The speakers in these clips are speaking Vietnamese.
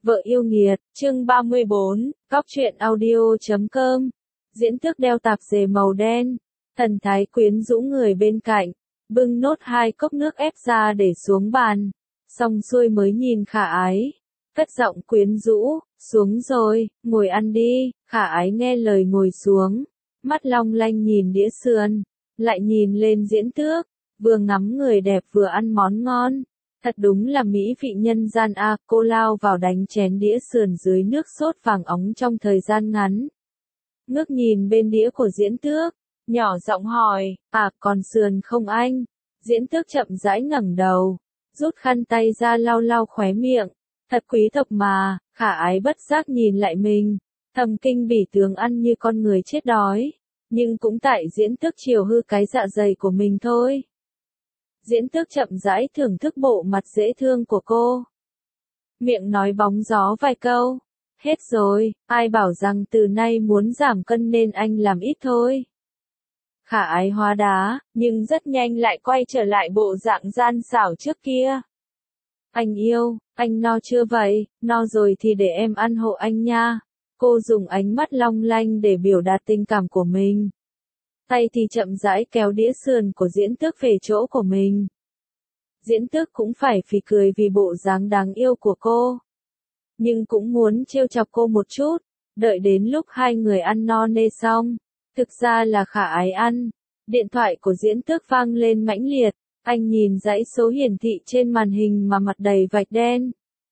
Vợ yêu nghiệt, chương 34, Góc truyện audio.com. Diễn tước đeo tạp dề màu đen, thần thái quyến rũ người bên cạnh, bưng nốt 2 cốc nước ép ra để xuống bàn, xong xuôi mới nhìn Khả Ái, cất giọng quyến rũ, xuống rồi, ngồi ăn đi. Khả Ái nghe lời ngồi xuống, mắt long lanh nhìn đĩa sườn, lại nhìn lên diễn tước, vừa ngắm người đẹp vừa ăn món ngon. Thật đúng là mỹ vị nhân gian a. Cô lao vào đánh chén đĩa sườn dưới nước sốt vàng óng trong thời gian ngắn. Ngước nhìn bên đĩa của diễn tước, nhỏ giọng hỏi, còn sườn không anh? Diễn tước chậm rãi ngẩng đầu, rút khăn tay ra lau lau khóe miệng. Thật quý tộc mà. Khả Ái bất giác nhìn lại mình, thầm kinh bỉ tướng ăn như con người chết đói. Nhưng cũng tại diễn tước chiều hư cái dạ dày của mình thôi. Diễn tước chậm rãi thưởng thức bộ mặt dễ thương của cô. Miệng nói bóng gió vài câu. Hết rồi, ai bảo rằng từ nay muốn giảm cân nên anh làm ít thôi. Khả Ái hóa đá, nhưng rất nhanh lại quay trở lại bộ dạng gian xảo trước kia. Anh yêu, anh no chưa vậy? No rồi thì để em ăn hộ anh nha. Cô dùng ánh mắt long lanh để biểu đạt tình cảm của mình. Tay thì chậm rãi kéo đĩa sườn của diễn tước về chỗ của mình. Diễn tước cũng phải phì cười vì bộ dáng đáng yêu của cô. Nhưng cũng muốn trêu chọc cô một chút, đợi đến lúc hai người ăn no nê xong. Thực ra là Khả Ái ăn. Điện thoại của diễn tước vang lên mãnh liệt, anh nhìn dãy số hiển thị trên màn hình mà mặt đầy vạch đen.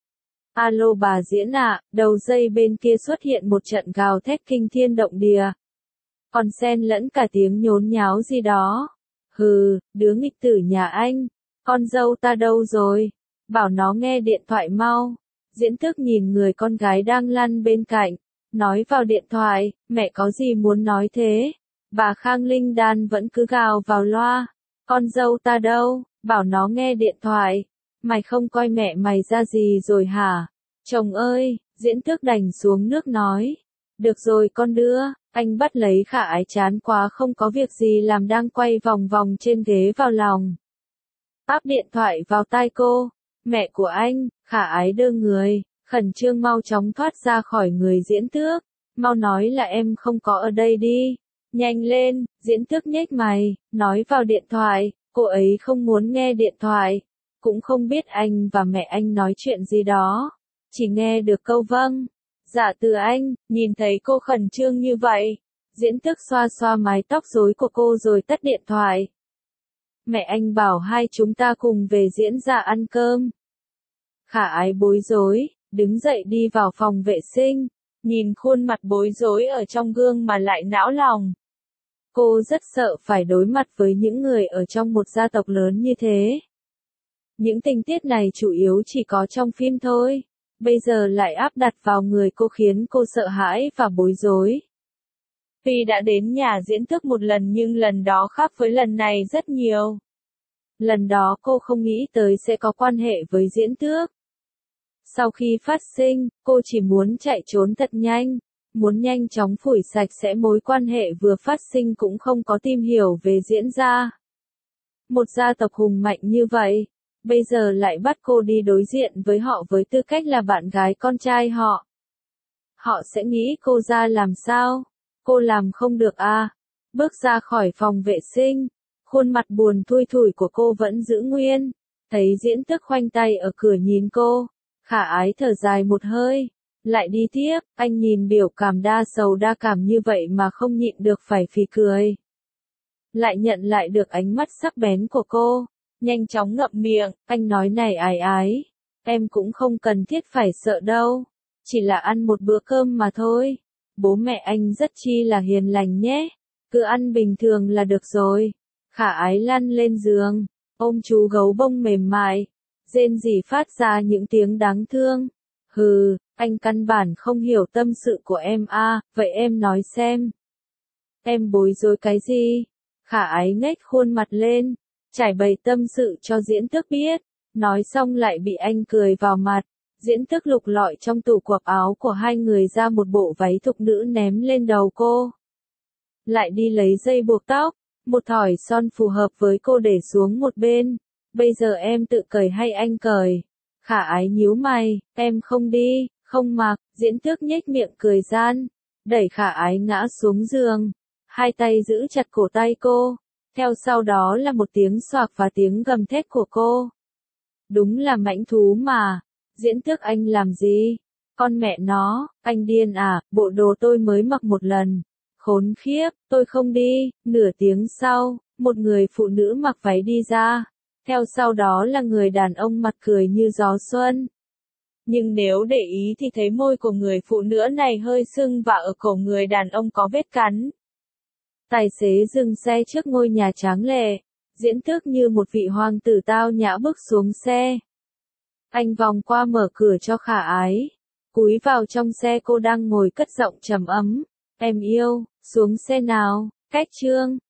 Alo bà Diễn ạ, đầu dây bên kia xuất hiện một trận gào thét kinh thiên động địa. Còn xen lẫn cả tiếng nhốn nháo gì đó. Hừ, đứa nghịch tử nhà anh, con dâu ta đâu rồi? Bảo nó nghe điện thoại mau. Diễn tước nhìn người con gái đang lăn bên cạnh, nói vào điện thoại, mẹ có gì muốn nói thế? Bà Khang Linh Đan vẫn cứ gào vào loa. Con dâu ta đâu? Bảo nó nghe điện thoại. Mày không coi mẹ mày ra gì rồi hả? Chồng ơi, diễn tước đành xuống nước nói. Được rồi con đưa. Anh bắt lấy Khả Ái chán quá không có việc gì làm đang quay vòng vòng trên ghế vào lòng. Áp điện thoại vào tai cô. Mẹ của anh. Khả Ái đơ người, khẩn trương mau chóng thoát ra khỏi người diễn tước. Mau nói là em không có ở đây đi. Nhanh lên. Diễn tước nhếch mày, nói vào điện thoại. Cô ấy không muốn nghe điện thoại. Cũng không biết anh và mẹ anh nói chuyện gì đó. Chỉ nghe được câu vâng. Dạ từ anh. Nhìn thấy cô khẩn trương như vậy, diễn tước xoa xoa mái tóc rối của cô rồi tắt điện thoại. Mẹ anh bảo hai chúng ta cùng về diễn ra ăn cơm. Khả Ái bối rối, đứng dậy đi vào phòng vệ sinh, nhìn khuôn mặt bối rối ở trong gương mà lại não lòng. Cô rất sợ phải đối mặt với những người ở trong một gia tộc lớn như thế. Những tình tiết này chủ yếu chỉ có trong phim thôi. Bây giờ lại áp đặt vào người cô khiến cô sợ hãi và bối rối. Tuy đã đến nhà diễn tước một lần nhưng lần đó khác với lần này rất nhiều. Lần đó cô không nghĩ tới sẽ có quan hệ với diễn tước. Sau khi phát sinh, cô chỉ muốn chạy trốn thật nhanh, muốn nhanh chóng phủi sạch sẽ mối quan hệ vừa phát sinh cũng không có tìm hiểu về diễn ra. Một gia tộc hùng mạnh như vậy. Bây giờ lại bắt cô đi đối diện với họ với tư cách là bạn gái con trai họ. Họ sẽ nghĩ cô ra làm sao? Cô làm không được à? Bước ra khỏi phòng vệ sinh, khuôn mặt buồn thui thủi của cô vẫn giữ nguyên. Thấy diễn tước khoanh tay ở cửa nhìn cô, Khả Ái thở dài một hơi. Lại đi tiếp, anh nhìn biểu cảm đa sầu đa cảm như vậy mà không nhịn được phải phì cười. Lại nhận lại được ánh mắt sắc bén của cô. Nhanh chóng ngậm miệng, anh nói này Ái Ái. Em cũng không cần thiết phải sợ đâu. Chỉ là ăn một bữa cơm mà thôi. Bố mẹ anh rất chi là hiền lành nhé. Cứ ăn bình thường là được rồi. Khả Ái lăn lên giường, ôm chú gấu bông mềm mại. Rên rỉ phát ra những tiếng đáng thương. Hừ, anh căn bản không hiểu tâm sự của em à, vậy em nói xem. Em bối rối cái gì? Khả Ái nhếch khuôn mặt lên, trải bày tâm sự cho diễn tước biết, nói xong lại bị anh cười vào mặt. Diễn tước lục lọi trong tủ quần áo của hai người ra một bộ váy thục nữ ném lên đầu cô. Lại đi lấy dây buộc tóc, một thỏi son phù hợp với cô để xuống một bên. Bây giờ em tự cởi hay anh cởi? Khả Ái nhíu mày, em không đi, Không mặc, Diễn Tước nhếch miệng cười gian, đẩy Khả Ái ngã xuống giường, hai tay giữ chặt cổ tay cô, theo sau đó là một tiếng xoạc và tiếng gầm thét của cô. Đúng là mãnh thú mà, Diễn Tước anh làm gì? Con mẹ nó, anh điên à, bộ đồ tôi mới mặc một lần. Khốn khiếp, tôi không đi. Nửa tiếng sau, một người phụ nữ mặc váy đi ra. Theo sau đó là người đàn ông mặt cười như gió xuân. Nhưng nếu để ý thì thấy môi của người phụ nữ này hơi sưng và ở cổ người đàn ông có vết cắn. Tài xế dừng xe trước ngôi nhà tráng lệ. Diễn Tước như một vị hoàng tử tao nhã bước xuống xe. Anh vòng qua mở cửa cho Khả Ái. Cúi vào trong xe cô đang ngồi cất giọng trầm ấm. Em yêu, xuống xe nào, cách Trương.